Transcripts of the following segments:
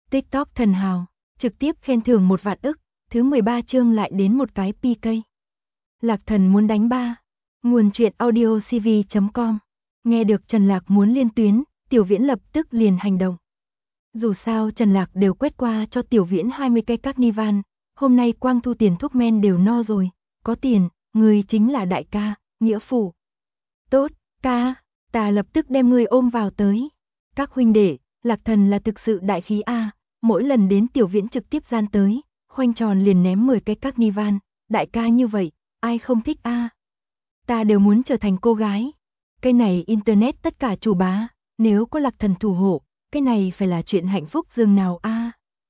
TikTok thần hào, trực tiếp khen thưởng 1 vạn ức, thứ 13 chương lại đến một cái PK. Lạc Thần muốn đánh 3. Nguồn truyện audiocv.com. Nghe được Trần Lạc muốn liên tuyến, Tiểu Viễn lập tức liền hành động. Dù sao Trần Lạc đều quét qua cho Tiểu Viễn 20 cây carnival, hôm nay quang thu tiền thuốc men đều no rồi, có tiền, người chính là đại ca, nghĩa phụ. Tốt, ca, ta lập tức đem ngươi ôm vào tới. Các huynh đệ, Lạc Thần là thực sự đại khí a, mỗi lần đến Tiểu Viễn trực tiếp gian tới, khoanh tròn liền ném 10 cái carnival, đại ca như vậy, ai không thích a? Ta đều muốn trở thành cô gái. Cái này internet tất cả chủ bá, nếu có Lạc Thần thủ hộ, cái này phải là chuyện hạnh phúc dường nào a.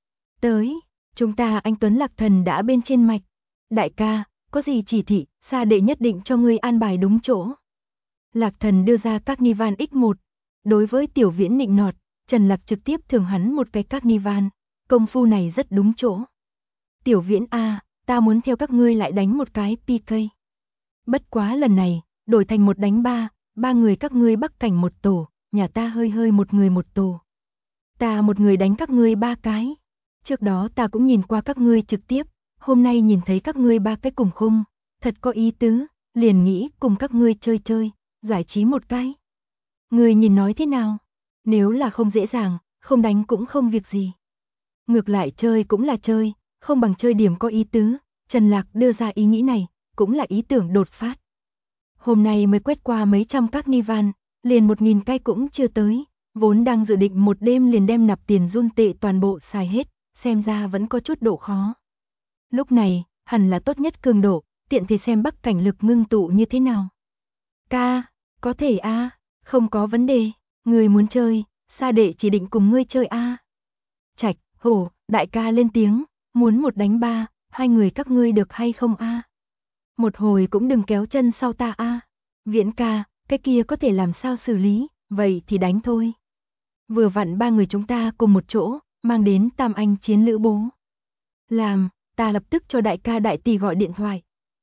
Tới, chúng ta anh Tuấn Lạc Thần đã bên trên mạch. Đại ca, có gì chỉ thị, Sa đệ nhất định cho ngươi an bài đúng chỗ. Lạc Thần đưa ra carnival X1. Đối với Tiểu Viễn nịnh nọt, Trần Lạc trực tiếp thưởng hắn một cái carnival, công phu này rất đúng chỗ. Tiểu Viễn a, ta muốn theo các ngươi lại đánh một cái PK. Bất quá lần này, đổi thành 1 đánh 3, 3 người các ngươi bắc cảnh một tổ, nhà ta hơi một người một tổ. Ta một người đánh các ngươi 3 cái. Trước đó ta cũng nhìn qua các ngươi trực tiếp, hôm nay nhìn thấy các ngươi 3 cái cùng khung, thật có ý tứ, liền nghĩ cùng các ngươi chơi, giải trí một cái. Ngươi nhìn nói thế nào? Nếu là không dễ dàng, không đánh cũng không việc gì. Ngược lại chơi cũng là chơi, không bằng chơi điểm có ý tứ, Trần Lạc đưa ra ý nghĩ này, cũng là ý tưởng đột phát. Hôm nay mới quét qua mấy trăm carnival, liền 1000 cái cũng chưa tới, vốn đang dự định một đêm liền đem nạp tiền run tệ toàn bộ xài hết, xem ra vẫn có chút độ khó. Lúc này, hẳn là tốt nhất cường độ, tiện thì xem bắc cảnh lực ngưng tụ như thế nào. Ca, có thể a, không có vấn đề, người muốn chơi, Sa đệ chỉ định cùng ngươi chơi a. Trạch, hổ, đại ca lên tiếng, muốn 1 đánh 3, 2 người các ngươi được hay không a? Một hồi cũng đừng kéo chân sau ta a. Viễn ca, cái kia có thể làm sao xử lý, vậy thì đánh thôi. Vừa vặn 3 người chúng ta cùng một chỗ, mang đến Tam Anh chiến lữ bố. Làm, ta lập tức cho đại ca đại tỷ gọi điện thoại.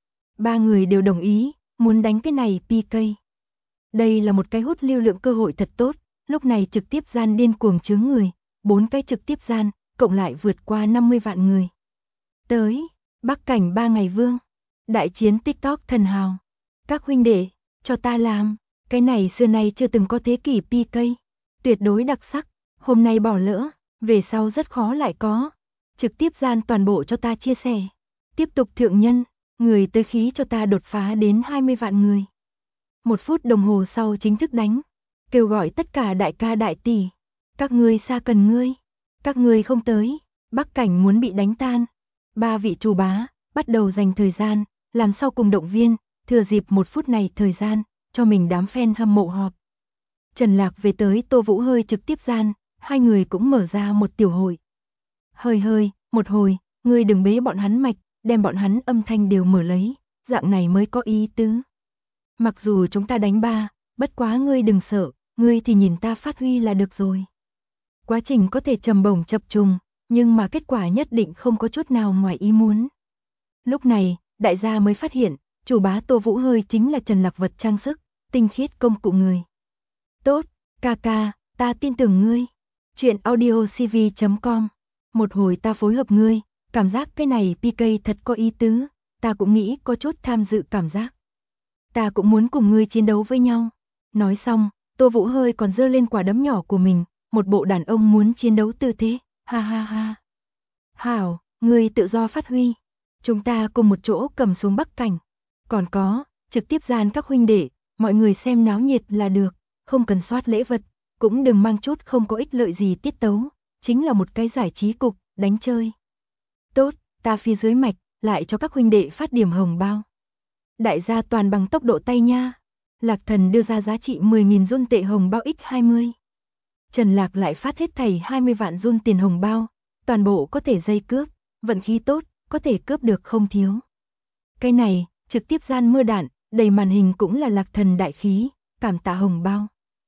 3 người đều đồng ý, muốn đánh cái này PK. Đây là một cái hút lưu lượng cơ hội thật tốt, lúc này trực tiếp gian điên cuồng chướng người, 4 cái trực tiếp gian, cộng lại vượt qua 50 vạn người. Tới, bắc cảnh 3 ngày vương, đại chiến TikTok thần hào. Các huynh đệ, cho ta làm, cái này xưa nay chưa từng có thế kỷ PK, tuyệt đối đặc sắc, hôm nay bỏ lỡ, về sau rất khó lại có. Trực tiếp gian toàn bộ cho ta chia sẻ. Tiếp tục thượng nhân, người tới khí cho ta đột phá đến 20 vạn người. 1 phút đồng hồ sau chính thức đánh, kêu gọi tất cả đại ca đại tỷ. Các ngươi xa cần ngươi, các ngươi không tới, bắc cảnh muốn bị đánh tan. 3 vị chủ bá, bắt đầu dành thời gian, làm sau cùng động viên, thừa dịp 1 phút này thời gian, cho mình đám fan hâm mộ họp. Trần Lạc về tới Tô Vũ Hơi trực tiếp gian, 2 người cũng mở ra một tiểu hội. Hơi, một hồi, ngươi đừng bế bọn hắn mạch, đem bọn hắn âm thanh đều mở lấy, dạng này mới có ý tứ. Mặc dù chúng ta đánh 3, bất quá ngươi đừng sợ, ngươi thì nhìn ta phát huy là được rồi. Quá trình có thể trầm bổng chập trùng, nhưng mà kết quả nhất định không có chút nào ngoài ý muốn. Lúc này, đại gia mới phát hiện, chủ bá Tô Vũ Hơi chính là Trần Lạc vật trang sức, tinh khiết công cụ người. Tốt, ca ca, ta tin tưởng ngươi. Chuyện audiocv.com. Một hồi ta phối hợp ngươi, cảm giác cái này PK thật có ý tứ, ta cũng nghĩ có chút tham dự cảm giác. Ta cũng muốn cùng ngươi chiến đấu với nhau. Nói xong, Tô Vũ Hơi còn giơ lên quả đấm nhỏ của mình, một bộ đàn ông muốn chiến đấu tư thế, ha ha ha. Hảo, ngươi tự do phát huy. Chúng ta cùng một chỗ cầm xuống bắc cảnh. Còn có, trực tiếp gian các huynh đệ, mọi người xem náo nhiệt là được, không cần soát lễ vật, cũng đừng mang chút không có ích lợi gì tiết tấu, chính là một cái giải trí cục, đánh chơi. Tốt, ta phía dưới mạch, lại cho các huynh đệ phát điểm hồng bao. Đại gia toàn bằng tốc độ tay nha. Lạc Thần đưa ra giá trị 10.000 run tệ hồng bao x20. Trần Lạc lại phát hết thảy 20 vạn run tiền hồng bao, toàn bộ có thể dây cướp, vận khí tốt, có thể cướp được không thiếu. Cái này, trực tiếp gian mưa đạn, đầy màn hình cũng là Lạc Thần đại khí, cảm tạ hồng bao.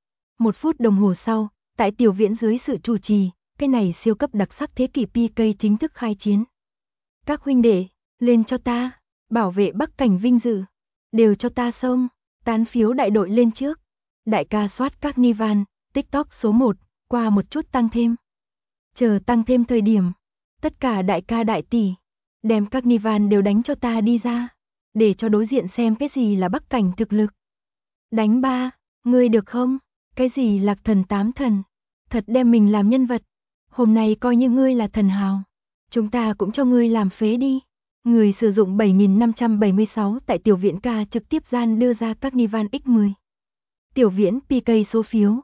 1 phút đồng hồ sau, tại Tiểu Viễn dưới sự chủ trì, cái này siêu cấp đặc sắc thế kỷ PK chính thức khai chiến. Các huynh đệ, lên cho ta, bảo vệ bắc cảnh vinh dự, đều cho ta xông, tán phiếu đại đội lên trước. Đại ca soát carnival, TikTok số 1, qua một chút tăng thêm. Chờ tăng thêm thời điểm, tất cả đại ca đại tỷ, đem Carnival đều đánh cho ta đi ra, để cho đối diện xem cái gì là Bắc Cảnh thực lực. Đánh ba, ngươi được không? Cái gì Lạc Thần tám thần, thật đem mình làm nhân vật. Hôm nay coi như ngươi là thần hào, chúng ta cũng cho ngươi làm phế đi. Người sử dụng 7576 tại tiểu viễn ca trực tiếp gian đưa ra Carnival X10. Tiểu viễn PK số phiếu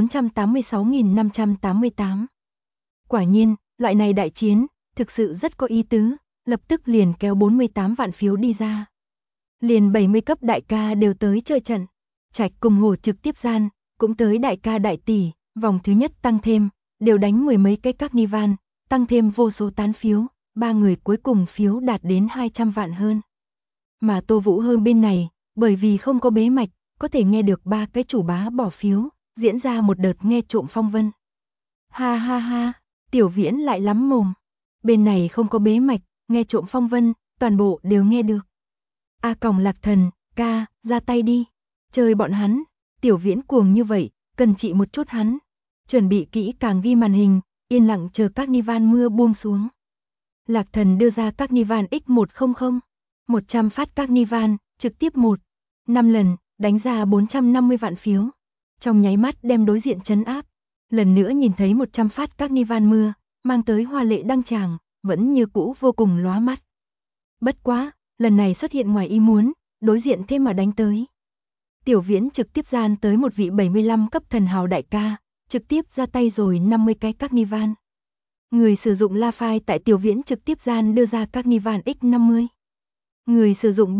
486.588. Quả nhiên, loại này đại chiến, thực sự rất có ý tứ, lập tức liền kéo 48 vạn phiếu đi ra. Liền 70 cấp đại ca đều tới chơi trận. Trạch cùng Hổ trực tiếp gian, cũng tới đại ca đại tỷ, vòng thứ nhất tăng thêm, đều đánh mười mấy cái Carnival, tăng thêm vô số tán phiếu, ba người cuối cùng phiếu đạt đến 200 vạn hơn. Mà Tô Vũ Hơn bên này, bởi vì không có bế mạch, có thể nghe được ba cái chủ bá bỏ phiếu, diễn ra một đợt nghe trộm phong vân. Ha ha ha, tiểu viễn lại lắm mồm. Bên này không có bế mạch, nghe trộm phong vân, toàn bộ đều nghe được. A Còng Lạc Thần, ca, ra tay đi. Chơi bọn hắn, tiểu viễn cuồng như vậy, cần trị một chút hắn. Chuẩn bị kỹ càng ghi màn hình, yên lặng chờ Carnival mưa buông xuống. Lạc Thần đưa ra Carnival X100, 100 phát Carnival, trực tiếp 5 lần, đánh ra 450 vạn phiếu. Trong nháy mắt đem đối diện trấn áp. Lần nữa nhìn thấy 100 phát Carnival mưa, mang tới hoa lệ đăng tràng, vẫn như cũ vô cùng lóa mắt. Bất quá, lần này xuất hiện ngoài ý muốn, đối diện thêm mà đánh tới. Tiểu viễn trực tiếp gian tới một vị 75 cấp thần hào đại ca, trực tiếp ra tay rồi 50 cái Carnival. Người sử dụng La Phai tại tiểu viễn trực tiếp gian đưa ra Carnival X50. Người sử dụng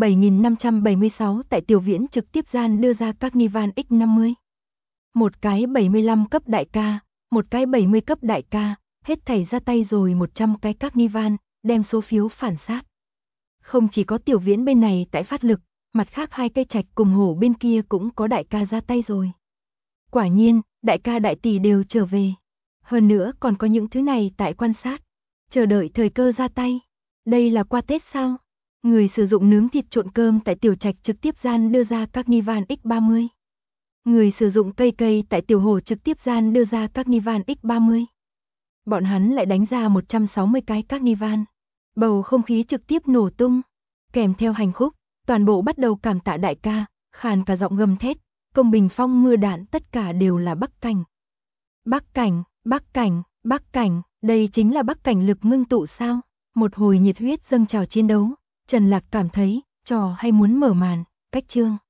7576 tại tiểu viễn trực tiếp gian đưa ra Carnival X50. Một cái 75 cấp đại ca, một cái 70 cấp đại ca, hết thảy ra tay rồi 100 cái Carnival, đem số phiếu phản sát. Không chỉ có tiểu viễn bên này tại phát lực, mặt khác hai cây Trạch cùng Hổ bên kia cũng có đại ca ra tay rồi. Quả nhiên, đại ca đại tỷ đều trở về. Hơn nữa còn có những thứ này tại quan sát, chờ đợi thời cơ ra tay. Đây là qua Tết sao? Người sử dụng nướng thịt trộn cơm tại tiểu Trạch trực tiếp gian đưa ra Carnival X30. Người sử dụng cây tại tiểu Hổ trực tiếp gian đưa ra Carnival X30. Bọn hắn lại đánh ra 160 cái Carnival. Bầu không khí trực tiếp nổ tung. Kèm theo hành khúc, toàn bộ bắt đầu cảm tạ đại ca, khàn cả giọng gầm thét, công bình phong mưa đạn tất cả đều là Bắc Cảnh. Bắc Cảnh, Bắc Cảnh, Bắc Cảnh, đây chính là Bắc Cảnh lực ngưng tụ sao? Một hồi nhiệt huyết dâng trào chiến đấu, Trần Lạc cảm thấy, trò hay muốn mở màn, cách chương.